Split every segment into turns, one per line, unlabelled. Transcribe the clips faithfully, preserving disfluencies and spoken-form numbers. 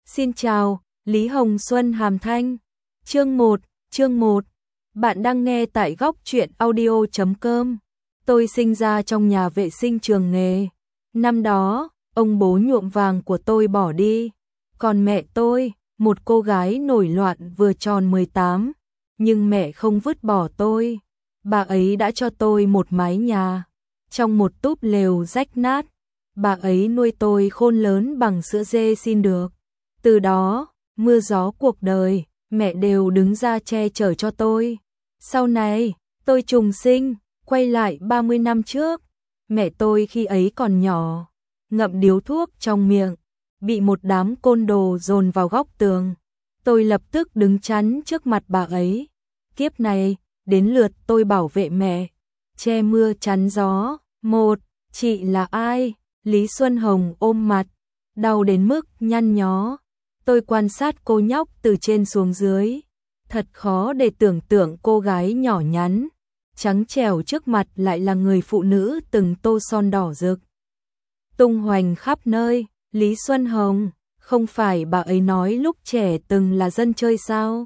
Xin chào, Lý Hồng Xuân Hàm Thanh. Chương một, chương một. Bạn đang nghe tại góc truyện audio chấm com. Tôi sinh ra trong nhà vệ sinh trường nghề. Năm đó, ông bố nhuộm vàng của tôi bỏ đi. Còn mẹ tôi, một cô gái nổi loạn vừa tròn mười tám. Nhưng mẹ không vứt bỏ tôi. Bà ấy đã cho tôi một mái nhà. Trong một túp lều rách nát. Bà ấy nuôi tôi khôn lớn bằng sữa dê xin được. Từ đó, mưa gió cuộc đời, mẹ đều đứng ra che chở cho tôi. Sau này, tôi trùng sinh, quay lại ba mươi năm trước. Mẹ tôi khi ấy còn nhỏ, ngậm điếu thuốc trong miệng, bị một đám côn đồ dồn vào góc tường. Tôi lập tức đứng chắn trước mặt bà ấy. Kiếp này, đến lượt tôi bảo vệ mẹ, che mưa chắn gió. Một, chị là ai? Lý Xuân Hồng ôm mặt, đau đến mức nhăn nhó. Tôi quan sát cô nhóc từ trên xuống dưới. Thật khó để tưởng tượng cô gái nhỏ nhắn, trắng trẻo trước mặt lại là người phụ nữ từng tô son đỏ rực. Tung hoành khắp nơi, Lý Xuân Hồng, không phải bà ấy nói lúc trẻ từng là dân chơi sao?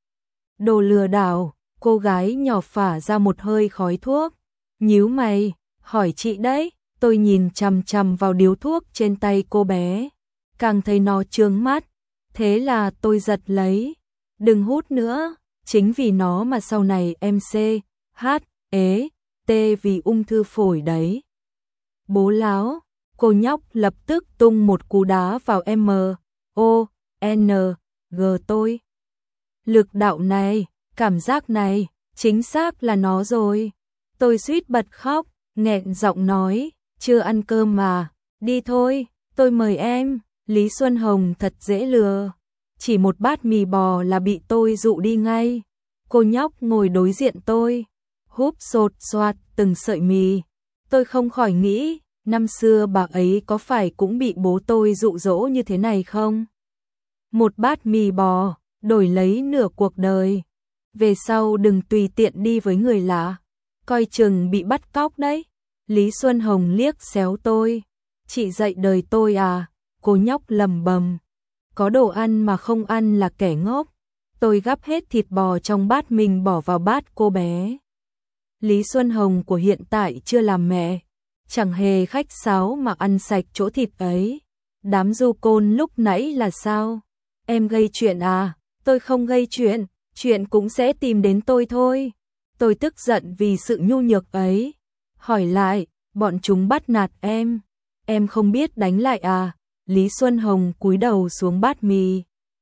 Đồ lừa đảo, cô gái nhỏ phả ra một hơi khói thuốc. Nhíu mày, hỏi chị đấy. Tôi nhìn chằm chằm vào điếu thuốc trên tay cô bé, càng thấy nó chướng mắt. Thế là tôi giật lấy. Đừng hút nữa, chính vì nó mà sau này em xê, hát, ế, tê vì ung thư phổi đấy. Bố láo, cô nhóc lập tức tung một cú đá vào M, O, N, G tôi. Lực đạo này, cảm giác này, chính xác là nó rồi. Tôi suýt bật khóc, nghẹn giọng nói, chưa ăn cơm mà, đi thôi, tôi mời em. Lý Xuân Hồng thật dễ lừa, chỉ một bát mì bò là bị tôi dụ đi ngay. Cô nhóc ngồi đối diện tôi, húp sột soạt từng sợi mì. Tôi không khỏi nghĩ, năm xưa bà ấy có phải cũng bị bố tôi dụ dỗ như thế này không? Một bát mì bò, đổi lấy nửa cuộc đời. Về sau đừng tùy tiện đi với người lạ, coi chừng bị bắt cóc đấy. Lý Xuân Hồng liếc xéo tôi, chị dạy đời tôi à? Cô nhóc lầm bầm, có đồ ăn mà không ăn là kẻ ngốc. Tôi gắp hết thịt bò trong bát mình bỏ vào bát cô bé. Lý Xuân Hồng của hiện tại chưa làm mẹ, chẳng hề khách sáo mà ăn sạch chỗ thịt ấy. Đám du côn lúc nãy là sao? Em gây chuyện à? Tôi không gây chuyện, chuyện cũng sẽ tìm đến tôi thôi. Tôi tức giận vì sự nhu nhược ấy. Hỏi lại, bọn chúng bắt nạt em, em không biết đánh lại à? Lý Xuân Hồng cúi đầu xuống bát mì.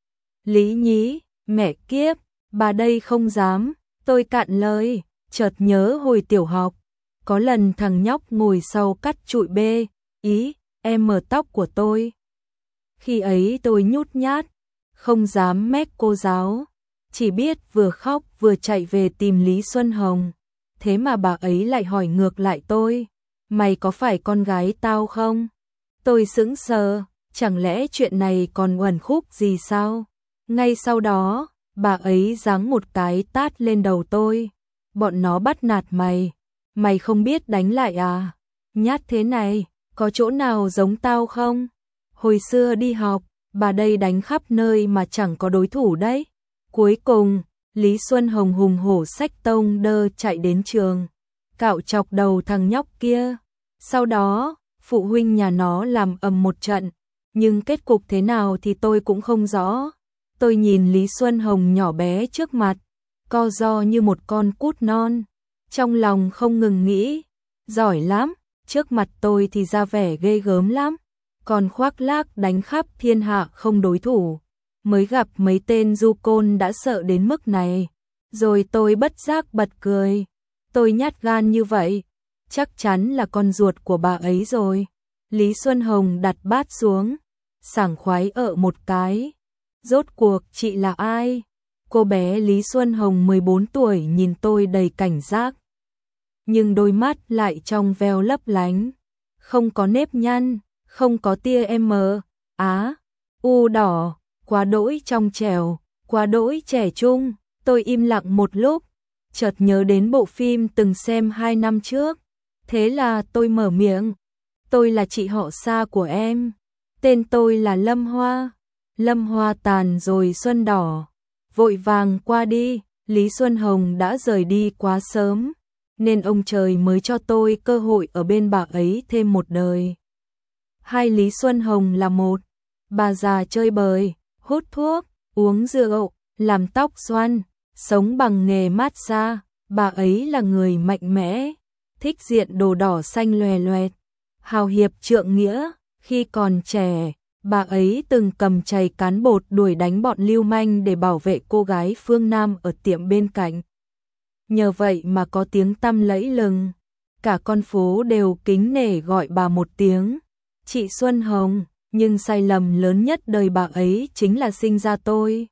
Lý nhí, mẹ kiếp, bà đây không dám. Tôi cạn lời, chợt nhớ hồi tiểu học, có lần thằng nhóc ngồi sau cắt trụi bê, ý, em mở tóc của tôi. Khi ấy tôi nhút nhát, không dám mách cô giáo, chỉ biết vừa khóc vừa chạy về tìm Lý Xuân Hồng. Thế mà bà ấy lại hỏi ngược lại tôi, mày có phải con gái tao không? Tôi sững sờ, chẳng lẽ chuyện này còn uẩn khúc gì sao? Ngay sau đó, bà ấy giáng một cái tát lên đầu tôi. Bọn nó bắt nạt mày, mày không biết đánh lại à? Nhát thế này, có chỗ nào giống tao không? Hồi xưa đi học, bà đây đánh khắp nơi mà chẳng có đối thủ đấy. Cuối cùng, Lý Xuân Hồng hùng hổ xách tông đơ chạy đến trường, cạo chọc đầu thằng nhóc kia. Sau đó, phụ huynh nhà nó làm ầm một trận, nhưng kết cục thế nào thì tôi cũng không rõ. Tôi nhìn Lý Xuân Hồng nhỏ bé trước mặt, co ro như một con cút non, trong lòng không ngừng nghĩ, giỏi lắm, trước mặt tôi thì ra vẻ ghê gớm lắm, còn khoác lác đánh khắp thiên hạ không đối thủ. Mới gặp mấy tên du côn đã sợ đến mức này, rồi tôi bất giác bật cười. Tôi nhát gan như vậy, chắc chắn là con ruột của bà ấy rồi. Lý Xuân Hồng đặt bát xuống, sảng khoái ợ một cái. Rốt cuộc chị là ai? Cô bé Lý Xuân Hồng mười bốn tuổi nhìn tôi đầy cảnh giác, nhưng đôi mắt lại trong veo lấp lánh, không có nếp nhăn, không có tia M, Á, U đỏ, quá đỗi trong trẻo, quá đỗi trẻ trung. Tôi im lặng một lúc, chợt nhớ đến bộ phim từng xem hai năm trước. Thế là tôi mở miệng, tôi là chị họ xa của em, tên tôi là Lâm Hoa. Lâm hoa tàn rồi xuân đỏ, vội vàng qua đi, Lý Xuân Hồng đã rời đi quá sớm, nên ông trời mới cho tôi cơ hội ở bên bà ấy thêm một đời. Hai Lý Xuân Hồng là một, bà già chơi bời, hút thuốc, uống rượu, làm tóc xoăn, sống bằng nghề massage. Bà ấy là người mạnh mẽ, thích diện đồ đỏ xanh loè loẹt, hào hiệp trượng nghĩa. Khi còn trẻ, bà ấy từng cầm chày cán bột đuổi đánh bọn lưu manh để bảo vệ cô gái phương Nam ở tiệm bên cạnh. Nhờ vậy mà có tiếng tăm lẫy lừng, cả con phố đều kính nể gọi bà một tiếng chị Xuân Hồng. Nhưng sai lầm lớn nhất đời bà ấy chính là sinh ra tôi.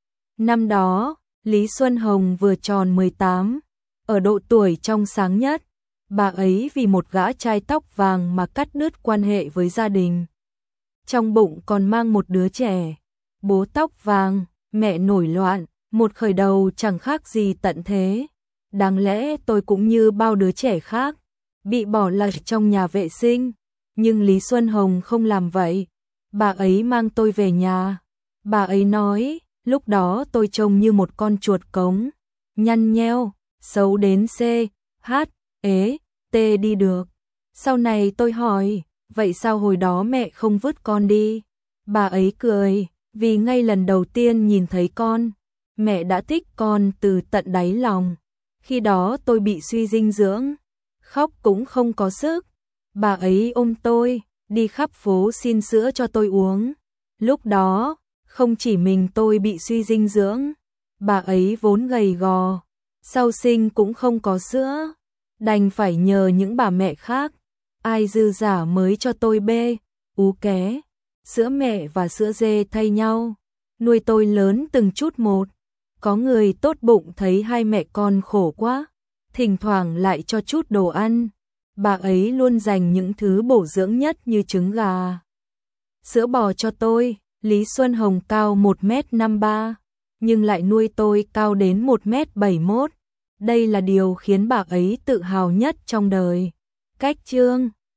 Năm đó, Lý Xuân Hồng vừa tròn mười tám, ở độ tuổi trong sáng nhất, bà ấy vì một gã trai tóc vàng mà cắt đứt quan hệ với gia đình. Trong bụng còn mang một đứa trẻ, bố tóc vàng, mẹ nổi loạn, một khởi đầu chẳng khác gì tận thế. Đáng lẽ tôi cũng như bao đứa trẻ khác, bị bỏ lại trong nhà vệ sinh, nhưng Lý Xuân Hồng không làm vậy. Bà ấy mang tôi về nhà. Bà ấy nói, lúc đó tôi trông như một con chuột cống, nhăn nheo, xấu đến C, H, ế, T đi được. Sau này tôi hỏi, vậy sao hồi đó mẹ không vứt con đi? Bà ấy cười, vì ngay lần đầu tiên nhìn thấy con, mẹ đã thích con từ tận đáy lòng. Khi đó tôi bị suy dinh dưỡng, khóc cũng không có sức. Bà ấy ôm tôi, đi khắp phố xin sữa cho tôi uống. Lúc đó, không chỉ mình tôi bị suy dinh dưỡng, bà ấy vốn gầy gò, sau sinh cũng không có sữa, đành phải nhờ những bà mẹ khác, ai dư giả mới cho tôi bê, ú ké, sữa mẹ và sữa dê thay nhau, nuôi tôi lớn từng chút một. Có người tốt bụng thấy hai mẹ con khổ quá, thỉnh thoảng lại cho chút đồ ăn. Bà ấy luôn dành những thứ bổ dưỡng nhất như trứng gà, sữa bò cho tôi. Lý Xuân Hồng cao một mét năm mươi ba, nhưng lại nuôi tôi cao đến một mét bảy mươi mốt. Đây là điều khiến bà ấy tự hào nhất trong đời. Cách chương